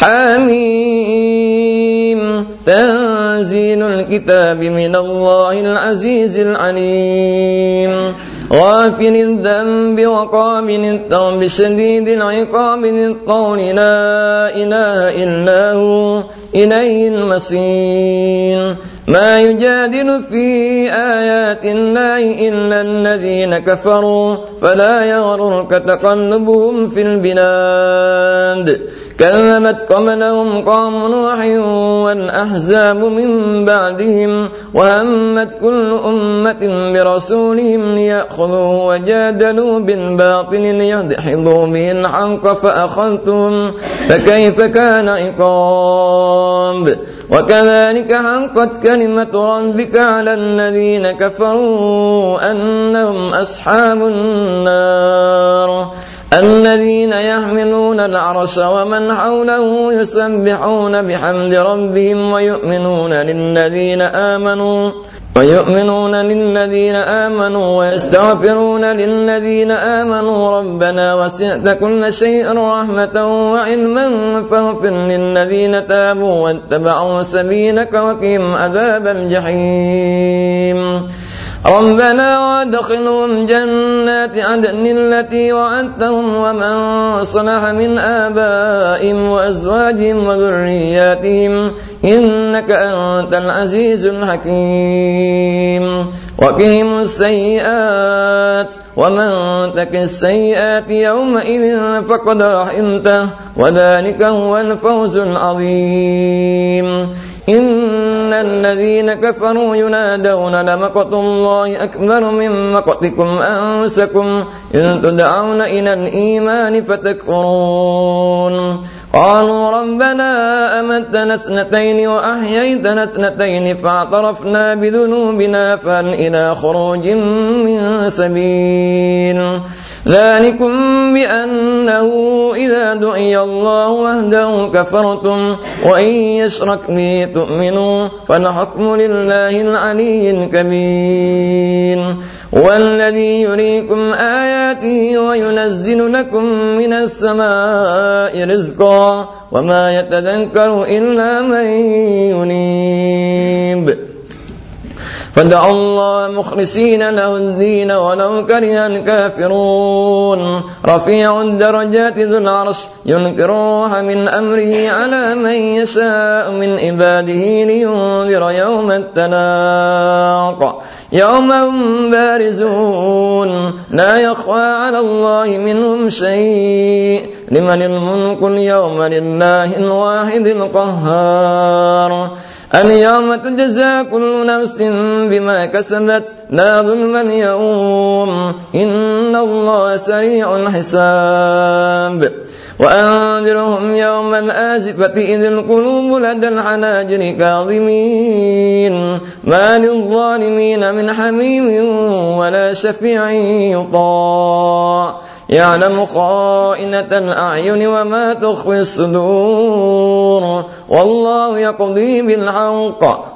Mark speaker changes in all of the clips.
Speaker 1: حميم تنزيل الكتاب من الله العزيز العليم غافر الذنب وقابل التوب شديد العقاب ذي الطول لا إله إلا هو إليه المصير ما يجادل في آيات الله إلا الذين كفروا فلا يغررك تقلبهم في البلاد كذبت قبلهم قوم نوح والأحزاب من بعدهم وهمت كل أمة برسولهم ليأخذوه وجادلوا بالباطل ليدحضوا به الحق فأخذتهم فكيف كان عقاب وكذلك حقت كلمة ربك على الذين كفروا أنهم أصحاب النار الذين يحملون العرش ومن حوله يسبحون بحمد ربهم ويؤمنون للذين آمنوا ويستغفرون للذين آمنوا ربنا وسعت كل شيء رحمة وعلما فاغفر للذين تابوا واتبعوا سبيلك وقهم عذاب الجحيم ربنا وادخلهم جنات عدن التي وعدتهم ومن صلح من آبائهم وأزواجهم وذرياتهم إنك أنت العزيز الحكيم وقهم السيئات ومن تك السيئات يومئذ فقد رحمته وذلك هو الفوز العظيم إن الذين كفروا ينادون لمقت الله أكبر من مقتكم أنفسكم إن تدعون إلى الإيمان فتكفرون قالوا ربنا أمتنا اثنتين وأحييتنا اثنتين فاعترفنا بذنوبنا فهل إلى خروج من سبيل ذلكم بأنه إذا دعي الله وحده كفرتم وإن يشرك به تؤمنوا فالحكم لله العلي الكبير والذي يريكم آياته وينزل لكم من السماء رزقا وما يتذكر إلا من ينيب فادعوا الله مخلصين له الدين ولو كره الكافرون رفيع الدرجات ذو العرش يلقي الروح من أمره على من يشاء من عباده لينذر يوم التلاق يوم هم بارزون لا يخفى على الله منهم شيء لمن الملك اليوم لله الواحد القهار اليوم تجزى كل نفس بما كسبت لا ظلم اليوم إن الله سريع الحساب وأنذرهم يوم الآزفة إذ القلوب لدى الحناجر كاظمين ما للظالمين من حميم ولا شفيع يطاع يعلم خائنة الأعين وما تخفي الصدور والله يقضي بالحق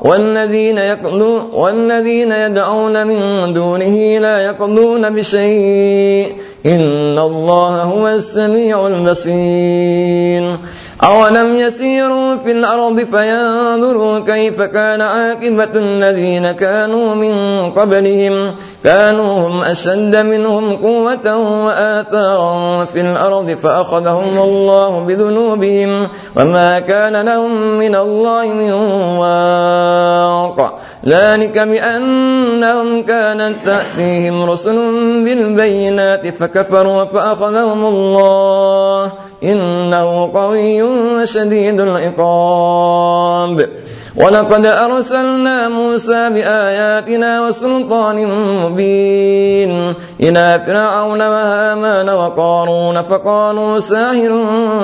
Speaker 1: والذين يدعون من دونه لا يقضون بشيء إن الله هو السميع البصير أولم يسيروا في الأرض فينظروا كيف كان عاقبة الذين كانوا من قبلهم كانوا هم أشد منهم قوة وآثارا في الأرض فأخذهم الله بذنوبهم وما كان لهم من الله من واق ذلك بأنهم كانت تأتيهم رسل بالبينات فكفروا فأخذهم الله إنه قوي شديد العقاب ولقد أرسلنا موسى بآياتنا وسلطان مبين إلى فرعون وهامان وقارون فقالوا ساحر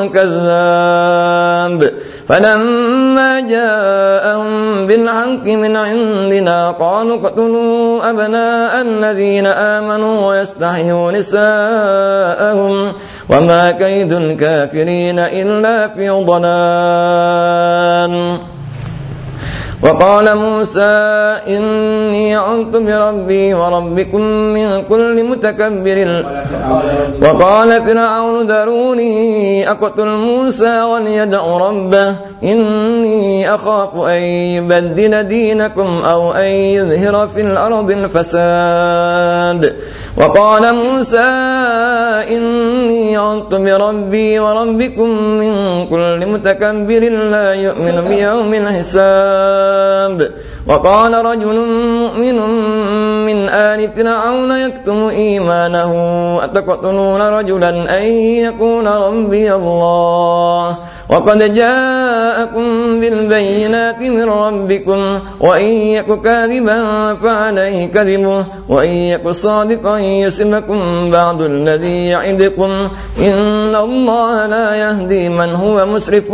Speaker 1: كذاب فلما جاءهم بالحق من عندنا قالوا اقتلوا أبناء الذين آمنوا ويستحيوا نساءهم وما كيد الكافرين إلا في ضلال وقال موسى إني عذت بربي وربكم من كل متكبر. وقال فرعون ذروني أقتل موسى وليدع ربه إني أخاف أن يبدل دينكم أو أن يظهر في الأرض الفساد. وقال موسى إني عذت بربي وربكم من كل متكبر لا يؤمن بيوم الحساب. وقال رجل مؤمن من آل فرعون يكتم إيمانه أتقتلون رجلا أن يقول ربي الله وقد جاءكم بالبينات من ربكم وإن يك كاذبا فعليه كذبه وإن يك صادقا يصبكم بعض الذي يعدكم إن الله لا يهدي من هو مسرف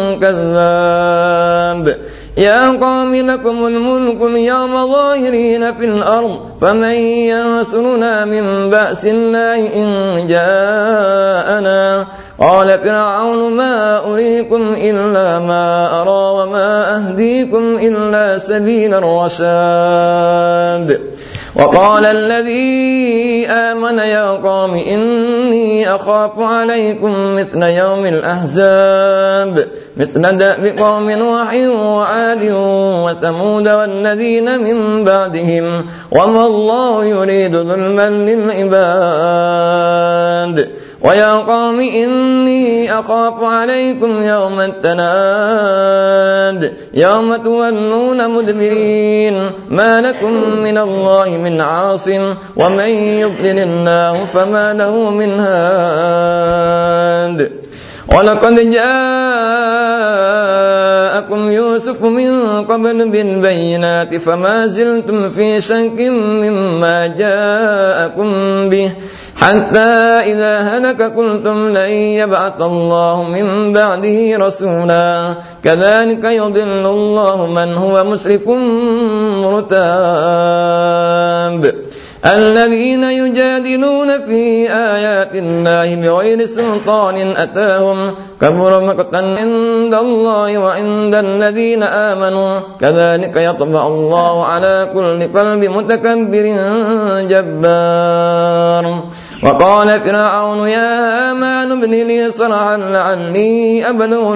Speaker 1: كذاب. يا قوم لكم الملك اليوم ظاهرين في الأرض فمن ينصرنا من بأس الله إن جاءنا. قال فرعون ما أريكم إلا ما أرى وما أهديكم إلا سبيل الرشاد. وقال الذي آمن يا قوم إني أخاف عليكم مثل يوم الأحزاب مثل دأب قوم نوح وعاد وثمود والذين من بعدهم وما الله يريد ظلما للعباد. ويا قوم إني أخاف عليكم يوم التناد يوم تولون مدبرين ما لكم من الله من عاصم ومن يضلل الله فما له من هاد. ولقد جاءكم يوسف من قبل بالبينات فما زلتم في شك مما جاءكم به حتى إذا هلك قلتم لن يبعث الله من بعده رسولا كذلك يضل الله من هو مسرف مرتاب. الذين يجادلون في آيات الله بغير سلطان أتاهم كبر مقتا عند الله وعند الذين آمنوا كذلك يطبع الله على كل قلب متكبر جبار. وقال فرعون يا هامان ابن لي صرحا لعلي أبلغ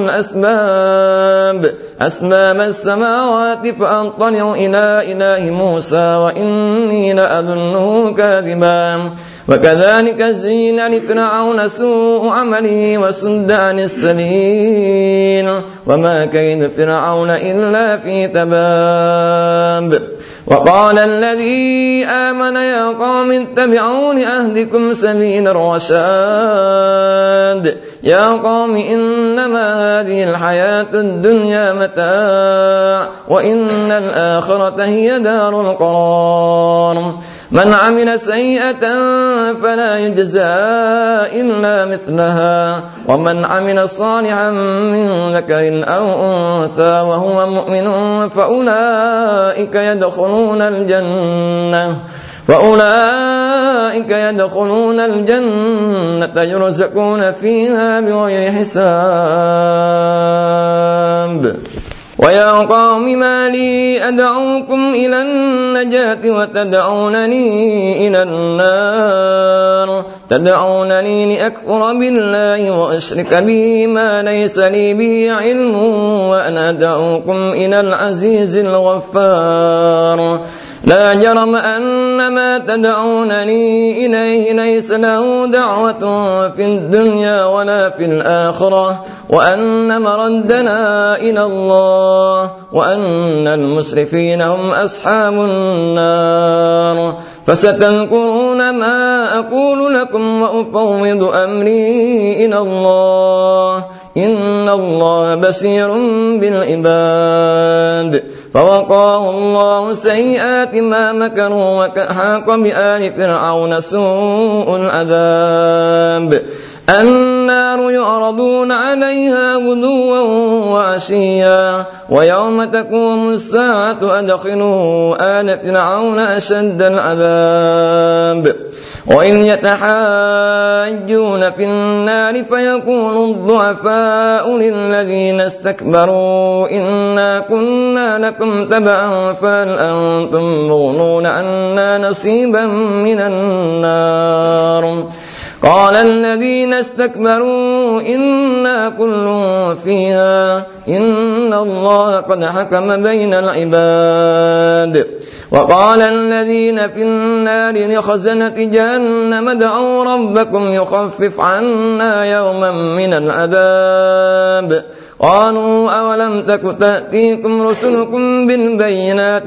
Speaker 1: أسباب السماوات فأطلع إلى إله موسى وإني لأظنه كاذبا. وكذلك زين لفرعون سوء عمله وصد عن السبيل وما كيد فرعون إلا في تباب. وقال الذي آمن يا قوم اتبعون أهدكم سبيل الرشاد. يا قوم إنما هذه الحياة الدنيا متاع وإن الآخرة هي دار القرار. من عمل سيئة فلا يجزى إلا مثلها ومن عمل صالحا من ذكر أو أنثى وهو مؤمن فأولئك يدخلون الجنة يرزقون فيها بغير حساب. ويا قوم ما لي أدعوكم إلى النجاة وتدعونني إلى النار. تدعونني لأكفر بالله وأشرك به ما ليس لي به علم وأنا أدعوكم إلى العزيز الغفار. لا جرم أن ما تدعونني إليه ليس له دعوة في الدنيا ولا في الآخرة وأن مردنا إلى الله وأن المسرفين هم أصحاب النار. فستذكرون ما أقول لكم وأفوض أمري إلى الله إن الله بصير بالعباد. فوقاه الله سيئات ما مكروا وحاق بآل فرعون سوء العذاب. النار يعرضون عليها غدوا وعشيا ويوم تقوم الساعة أدخلوا آل فرعون أشد العذاب وإن يتحاجون في النار فيقول الضعفاء للذين استكبروا إنا كنا لكم تبعا فهل أنتم مغنون عنا نصيبا من النار قال الذين استكبروا إنا كل فيها إن الله قد حكم بين العباد وقال الذين في النار لخزنة جهنم ادعوا ربكم يخفف عنا يوما من العذاب قالوا أولم تك تأتيكم رسلكم بالبينات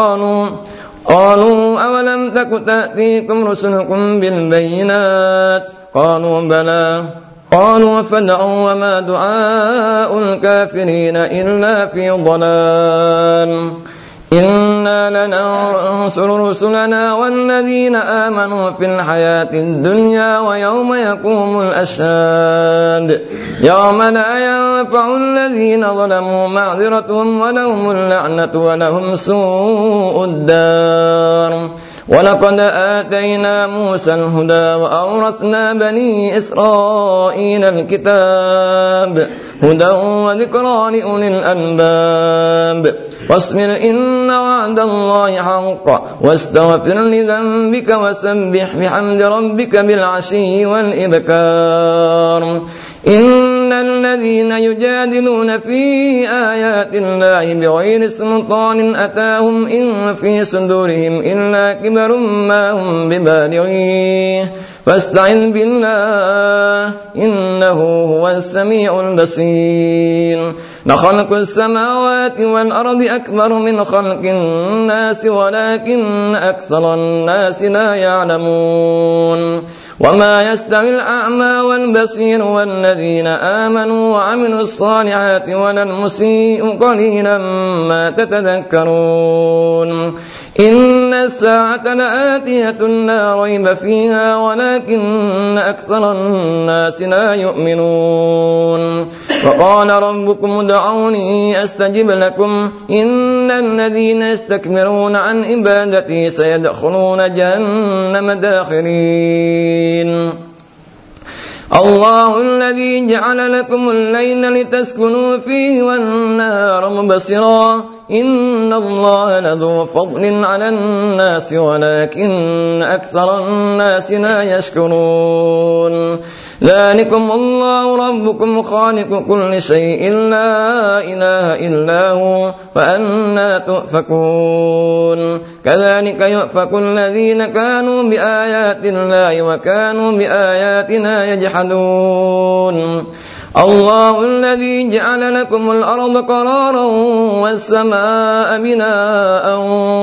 Speaker 1: قالوا أولم تك تأتيكم رسلكم بالبينات قالوا بلى قالوا فادعوا وما دعاء الكافرين إلا في ضلال إنا لننصر رسلنا والذين آمنوا في الحياة الدنيا ويوم يقوم الأشهاد يوم لا ينفع الذين ظلموا معذرتهم ولهم اللعنة ولهم سوء الدار ولقد آتينا موسى الهدى وأورثنا بني إسرائيل الكتاب هدى وذكرى لأولي الألباب واصبر إن وعد الله حق واستغفر لذنبك وسبح بحمد ربك بالعشي والإبكار إن الذين يجادلون في آيات الله بغير سلطان أتاهم إن في صدورهم إلا كبر ما هم ببالغيه فاستعذ بالله إنه هو السميع البصير لخلق السماوات والأرض أكبر من خلق الناس ولكن أكثر الناس لا يعلمون وما يستوي الأعمى والبصير والذين آمنوا وعملوا الصالحات ولا المسيء قليلا ما تتذكرون إن الساعة لآتية لا ريب فيها ولكن أكثر الناس لا يؤمنون وقال ربكم ادعوني أستجب لكم إن الذين يستكبرون عن عبادتي سيدخلون جهنم داخرين الله الذي جعل لكم الليل لتسكنوا فيه والنهار مبصرا إن الله لذو فضل على الناس ولكن أكثر الناس لا يشكرون ذلكم الله ربكم خالق كل شيء لا إله إلا هو فأنى تؤفكون كذلك يؤفك الذين كانوا بآيات الله وكانوا بآياتنا يجحدون الله الذي جعل لكم الأرض قرارا والسماء بناء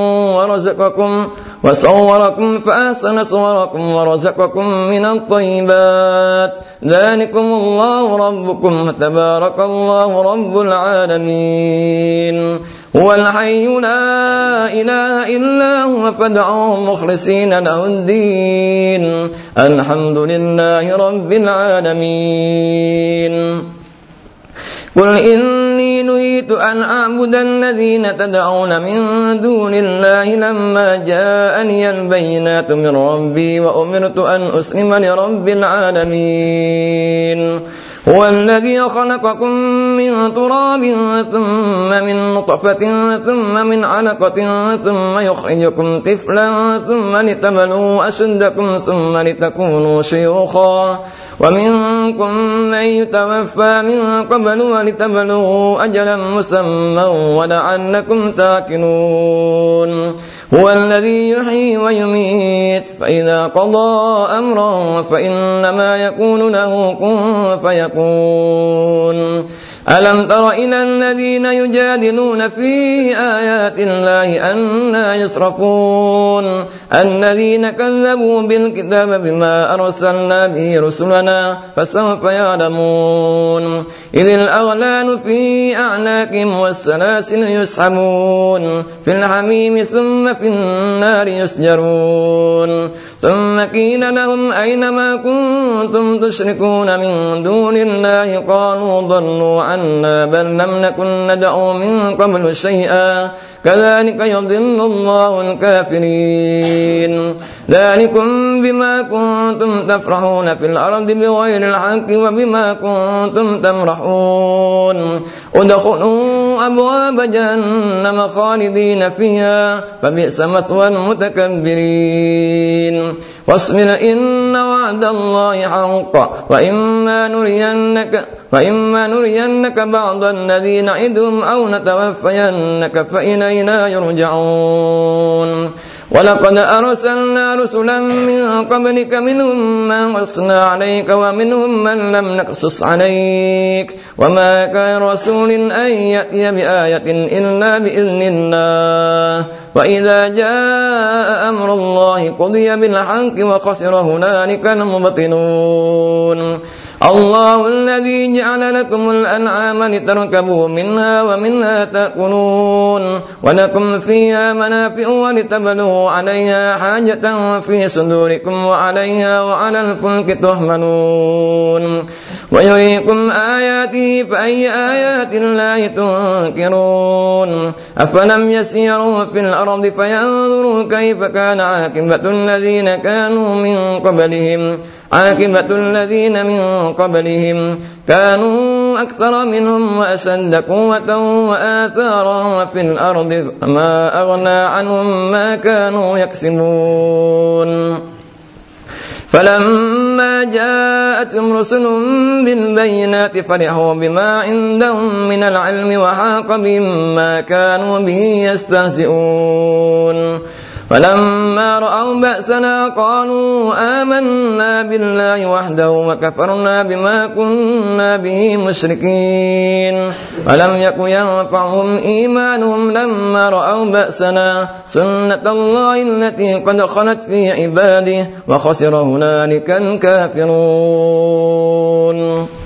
Speaker 1: وصوركم فأحسن صوركم ورزقكم من الطيبات ذلكم الله ربكم تبارك الله رب العالمين هو الحي لا إله إلا هو فادعوه مخلصين له الدين الحمد لله رب العالمين قل إني نهيت أن أعبد الذين تدعون من دون الله لما جاءني البينات من ربي وأمرت أن أسلم لرب العالمين هو الذي خلقكم من تراب ثم من نطفة ثم من علقة ثم يخرجكم طفلا ثم لتبلغوا أشدكم ثم لتكونوا شيوخا ومنكم من يتوفى من قبل ولتبلغوا أجلا مسمى ولعلكم تاكلون هو الذي يحيي ويميت فإذا قضى أمرا فإنما يقول له كن فيكون ألم تر إلى الذين يجادلون في آيات الله أنى يصرفون الذين كذبوا بالكتاب بما أرسلنا به رسلنا فسوف يعلمون إذ الأغلال في أعناقهم والسلاسل يسحبون في الحميم ثم في النار يسجرون ثم قيل لهم أين ما كنتم تشركون من دون الله قالوا ضلوا عنا بل لم نكن ندعو من قبل شيئا كذلك يضل الله الكافرين ذلكم بما كنتم تفرحون في الأرض بغير الحق وبما كنتم تمرحون ادخلوا أبواب جهنم خالدين فيها فبئس مثوى المتكبرين واصبر إن وعد الله حق وإما نرينك بعض الذي نعدهم أو نتوفينك فإلينا يرجعون ولقد أرسلنا رسلا من قبلك منهم من قصصنا عليك ومنهم من لم نقصص عليك وما كان رسول أن يأتي بآية إلا بإذن الله وإذا جاء أمر الله قضي بالحق وخسر هنالك المبطلون الله الذي جعل لكم الأنعام لتركبوا منها ومنها تأكلون ولكم فيها منافع ولتبلغوا عليها حاجة في صدوركم وعليها وعلى الفلك تحملون ويريكم آياته فأي آيات الله تنكرون أفلم يسيروا في الأرض فينظروا كيف كان عاقبة الذين من قبلهم كانوا أكثر منهم وأشد قوة وآثارا في الأرض فما أغنى عنهم ما كانوا يكسبون فلما جاءتهم رسل بالبينات فرحوا بما عندهم من العلم وحاق بهم ما كانوا به يستهزئون فلما رأوا بأسنا قالوا آمنا بالله وحده وكفرنا بما كنا به مشركين ولم يك ينفعهم إيمانهم لما رأوا بأسنا سنة الله التي قد خلت في عباده وخسر هنالك الكافرون.